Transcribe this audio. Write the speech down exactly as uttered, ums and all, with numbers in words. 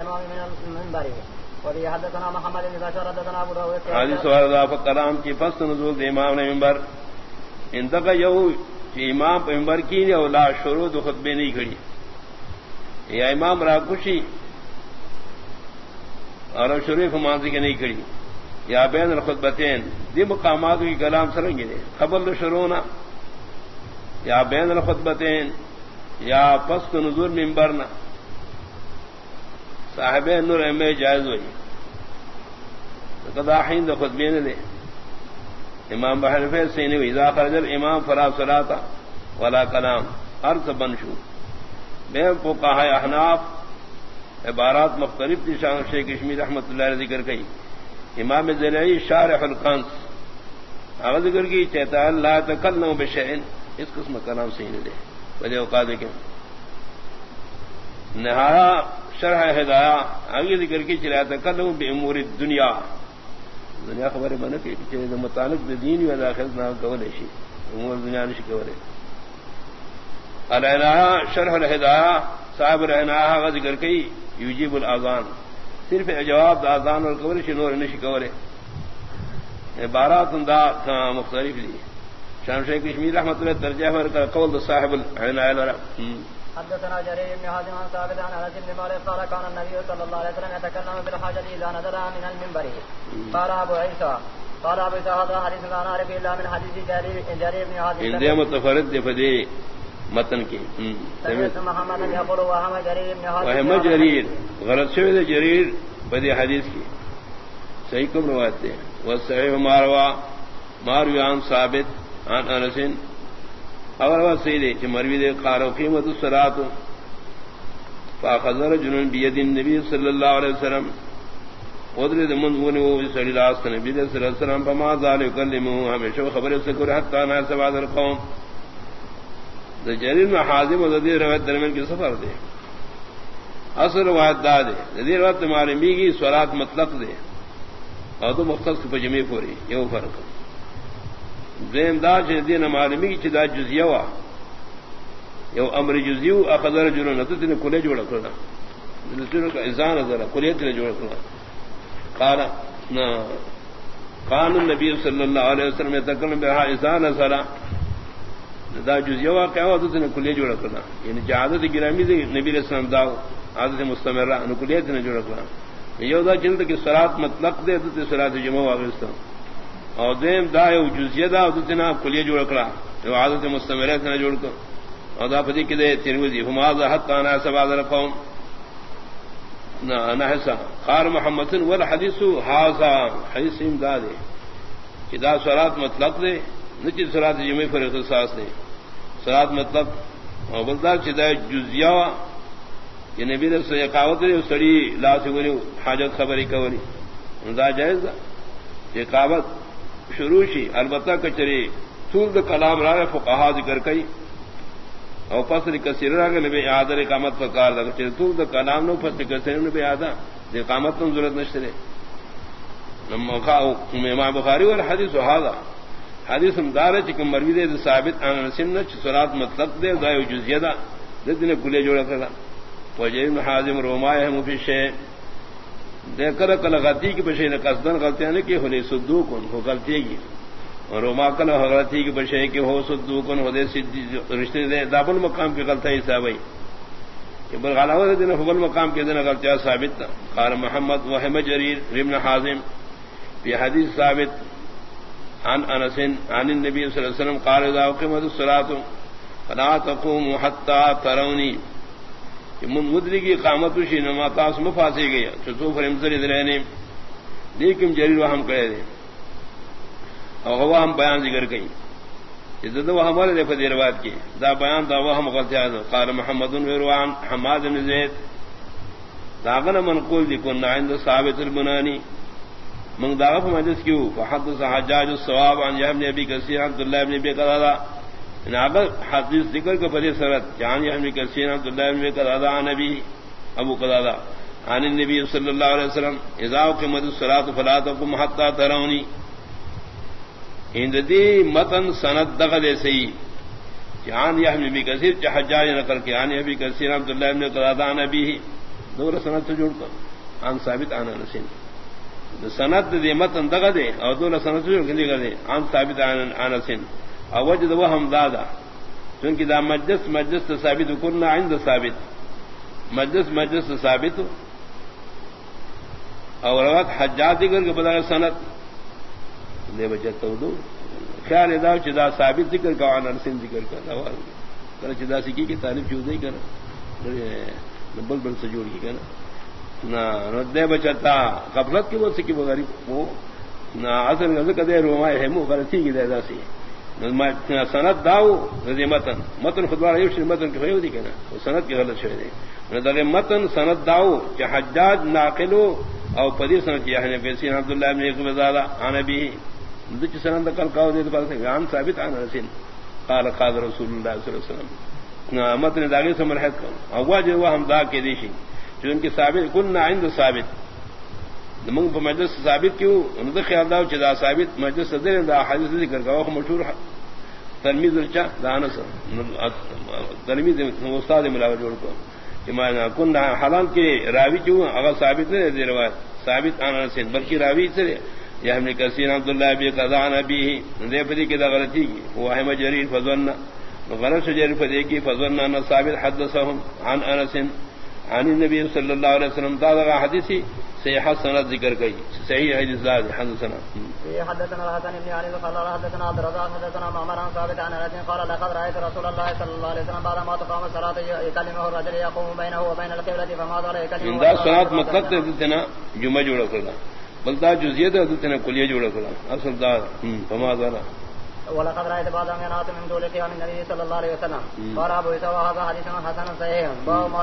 الإمام من المنبر وبه حدثنا محمد بن بشار حدثنا أبو داود حدیث وردا فقرام کی پس نزول امام نے منبر انتقا یو امام پر منبر کی اور لا شروع دو خطبے نہیں کھڑی یا امام راکشی اور شروع فمانزی کے نہیں کھڑی یا بین الخطبتین دی مقامات کی کلام سرنگی دے خبر شروعنا یا بین الخطبتین یا پس نزول منبرنا صاحب نور میں جائز ہوئی قضا حین دو خطبین دے امام بحرفی سینی ہوئی اذا خرج الامام فرا صلاتا ولا کلام عرض بنشو بے فقہاء احناف عبارات مختلف تھی شان شیخ کشمیر رحمت اللہ علیہ ذکر کی امام زلیعی شارح القنص اگر ذکر کی چہتا ہے لا تکلم بشیئن اس قسم کلام سینی دے وجہ اوقات کے نہایا شرح ہدایہ آگے ذکر کی چلا تکلم بامور الدنیا دنیا خبر بنا کہ چلے متعلق دین و آخرت نہ قول شی امور دنیا نش قول العنایا شرح الہدایہ صاحب العنایا کا ذکر کی یجیب الاذان صرف جواب اذان اور قول شی نور نش قول عبارات دا مختلف دی شام شیخ کشمیر رحمۃ اللہ ترجمہ کا قول صاحب العنایا حدثنا جرير بن حازم عن ثابت عن انس بن مالك قال كان النبي صلى الله عليه وسلم يتكلم بالحاجة اذا نزل من المنبر. قال ابو عيسى قال ابو عيسى هذا حديث لا نعرف الا من حديث جرير جرير بن حازم ان متفرد فدي متن کی سمعت محمد يقول وهم جرير بن حازم وهم جرير غلط شوی جرير بدی حدیث کی صحیح کم روایت ہے وصحیح ماروا مارویان ثابت عن انس اور وہ سیدے کہ مروی دے قارو قیمت الصلاۃ فاخذ رجل بيد النبي صلى الله عليه وسلم ودرد من ونو صلی اللہ علیہ نبی صلی اللہ علیہ وسلم فما ذال يكلمه ہمیشہ خبر سے کہ حتى ناس بعد القوم ذ جرير بن حازم ذی روایت درمیان کی سفر دے اصل روایت دا دے ذی روایت معلومی کی صلات مطلق دے اور تو مختص پر جمع پوری یہ فرق دین دا چې دین معلومی چې دا جزیه وا یو امر جزیو اخذ رجل نتدن کله جوړ کړل دلته کا اذان نظر کله ته جوړ کړل قال نا قال النبي صلی الله علیه وسلم يتكلم بها اذان نظر دا جزیه وا کہو دتن کله جوړ کړل یعنی عادت گرامی دی نبی رسول الله دا عادت مستمره ان کله ته جوړ کړل یو دا چلته کی صلات مطلق دے ته صلات جمعہ واغستان اور دیم دا یو جزیہ دا دتنا کلیہ جوڑ کړه یو عادت مستمره ته جوړ کړه او دا پدې کې د ترمذی هما ذا حتا انا سبع القوم نا انا حسا قال محمد والحديث هذا حدیث امداد کہ دا صلات مطلق دے نچ صلات جمعہ پر اختصاص دے صلات مطلق او بلدار چې دا جزیہ یہ نبی رسول اقامت دے سڑی لا سوری حاجت خبری کولی دا جائز یہ اقامت شروع شی البتہ کچری طول دا کلام راہ فقہا ذکر کئی او فصل کثیر راہ نبی اعادہ اقامت فقار دا کچری طول دا کلام نو فصل کثیر نبی اعادہ دا اقامت نو ضرورت نشترے امام بخاری والحدیث هذا حدیث مدارہ چکم مروی دے ثابت عن انس چ صلات مطلق دے دا یو جزیہ دا دنے کلے جوڑا کرا وجہ بن حازم رومائے ہم فی شیء دیکھر کل غلطی کی بشے نے قصدن غلطیاں نے کہ ہونے صدوق ہو غلطی کی اور ما کل غلطی کی بشے کہ ہو صدوق ہو دے رشتے دے دابل مقام کی غلطی حساب ہے کہ بل غلاوہ دین فبل مقام کے دین غلطیاں ثابت تھا قال محمد وهم جرير ابن حازم في حدیث ثابت عن انس عن النبي صلی اللہ علیہ وسلم قال اذا اقيمت الصلاة فلا تقوموا حتى تروني من مدری کی قامت شی نما تاس مفاسی گیا چتو فرم زری درنے لیکن جریر وہم کہے دے اور وہ ہم بیان ذکر کئی عزت وہ ہمارے دے فدی روایت کی دا بیان دا وہ ہم غلط ہے قال محمد بن روان حماد بن زید داغن منقول دی کن عند ثابت البنانی من داغ مجلس کیو فحدث حجاج الصواب عن ابن ابي كثير عبد الله بن ابي قتادہ ناقل حدیث ذکر کا پدی سرت جان ابن کثیر عبد الله بن قتادہ عن نبی ابو قتادہ عن النبي صلی اللہ علیہ وسلم اذا قامت الصلاة فلا تقم حتى تروني ہند دی متن سند دغل سی جان ابن ابي كثير حجاج نقل کہ عن ابي كثير عبد الله بن قتادہ عن نبی دور سند سے جوڑ کر عن ثابت عن انس سند دے متن دغه دے او دور سند سے جوڑ کے لے دے عن ثابت عن انس او وجد وهم دادا چونکہ دا مجلس مجلس ثابت کرنا عند ثابت مجلس مجلس ثابت اور روایت حجاج ذکر کے بدل سند دے بچت تو خیال ادا چدا ثابت ذکر کا عن انس ذکر کا کرا چدا سکی کی تعریف جو نہیں کرا بل بل سے جوڑ کی کنا نہ دے بچتا غفلت کی وہ سکی غریب وہ نہ اصل نہ کدے روما ہے مو غلطی کی دے سی سند داو رضی متن متن خطبہ یوش متن کی ہوئی کنا وہ سند کی غلط شوی دے نہ متن سند داو کہ حجاج ناقلو او پدی سند کیا ہے نبی سین عبداللہ بن ابی زادہ عن ابی دچ سند کل کاو دے بات ہے عن ثابت عن رسول قال قال رسول اللہ صلی اللہ علیہ وسلم نہ متن داغی سے مرحت کو اواج وہ ہم دا کے دیشی جو ان کے ثابت كنا عند ثابت من مجلس ثابت کیوں ان کا خیال دا چدا ثابت مجلس صدر دا حدیث ذکر کا وہ مشہور تلمیذ الچا دانس تلمیذ استاد ملاو جوڑ کو کہ میں كنا حالان کے راوی کیوں اگر ثابت نہیں دے روایت ثابت عن انس بلکہ راوی سے یہ ہم نے کثیر عبداللہ ابی قضا نبی دے پری کی دا غلطی کی وہ ہے مجریر فظن غلط شجر فدی کی فظن ان ثابت حدثهم عن انس عن النبي صلی اللہ علیہ وسلم دا حدیثی صحیح سند ذکر کی صحیح حدیث ذات حدثنا حدثنا الحسن بن علي قال حدثنا عبد الرزاق حدثنا معمر عن ثابت عن انس قال لقد رايت رسول الله صلى الله عليه وسلم بعد ما تقام الصلاه يكلمه الرجل يقوم بينه وبين القبلة فما ظل يكلمه ان دا صلاه مطلق تنا جمعہ جوڑا کرنا بلدا جزئیت تنا کلیہ جوڑا کرنا اصل دا فما ظل ولقد رايت بعض من ينات من دولته من النبي صلى الله عليه وسلم قال ابو اسحاق هذا حديث حسن صحيح